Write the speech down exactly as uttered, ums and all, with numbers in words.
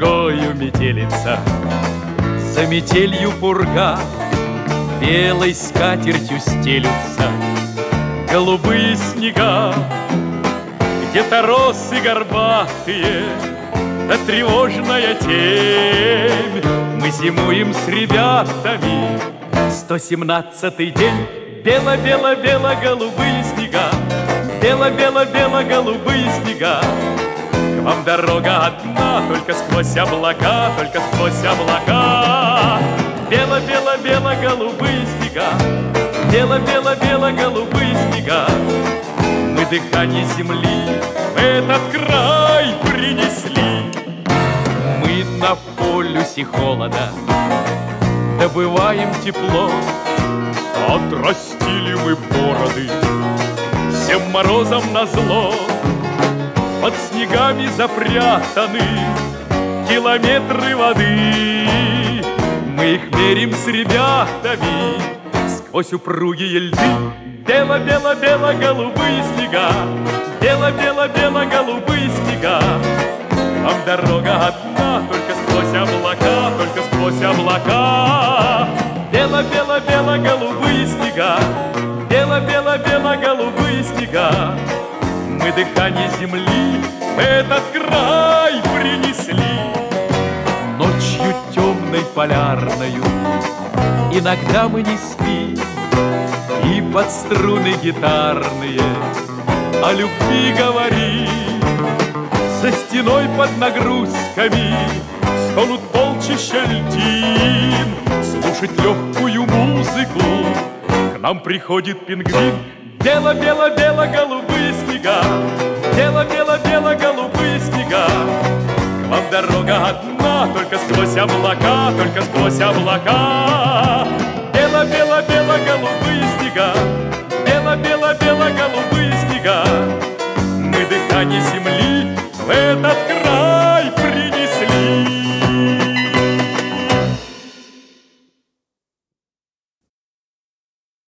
пургою метелица, за метелью пурга, белой скатертью стелются голубые снега. Где-то росы горбатые, да тревожная темь. Мы зимуем с ребятами, сто семнадцатый день. Бело-бело-бело-голубые снега, бело-бело-бело-голубые снега. К вам дорога одна, только сквозь облака, только сквозь облака. Бело-бело-бело-голубые снега, бело-бело-бело-голубые снега. Мы дыхание земли в этот край принесли. Мы на полюсе холода добываем тепло, отрастили мы бороды всем морозом назло. Под снегами запрятаны километры воды. Мы их мерим с ребятами сквозь упругие льды. Бело-бело-бело-голубые снега, бело-бело-бело-голубые снега. Вам дорога одна, только сквозь облака, только сквозь облака. Бело-бело-бело-голубые снега, бело-бело-бело-голубые снега. Мы дыхание земли в этот край принесли. Ночью темной полярною иногда мы не спим, и под струны гитарные о любви говорим. За стеной под нагрузками стонут полчища льдин. Слушать легкую музыку к нам приходит пингвин. Бело-бело-бело-голубые снега, бело-бело-бело-голубые снега. К вам дорога одна, только сквозь облака, только сквозь облака. Бело-бело-бело-голубые снега, бело-бело-бело-голубые снега. Мы дыхание земли в этот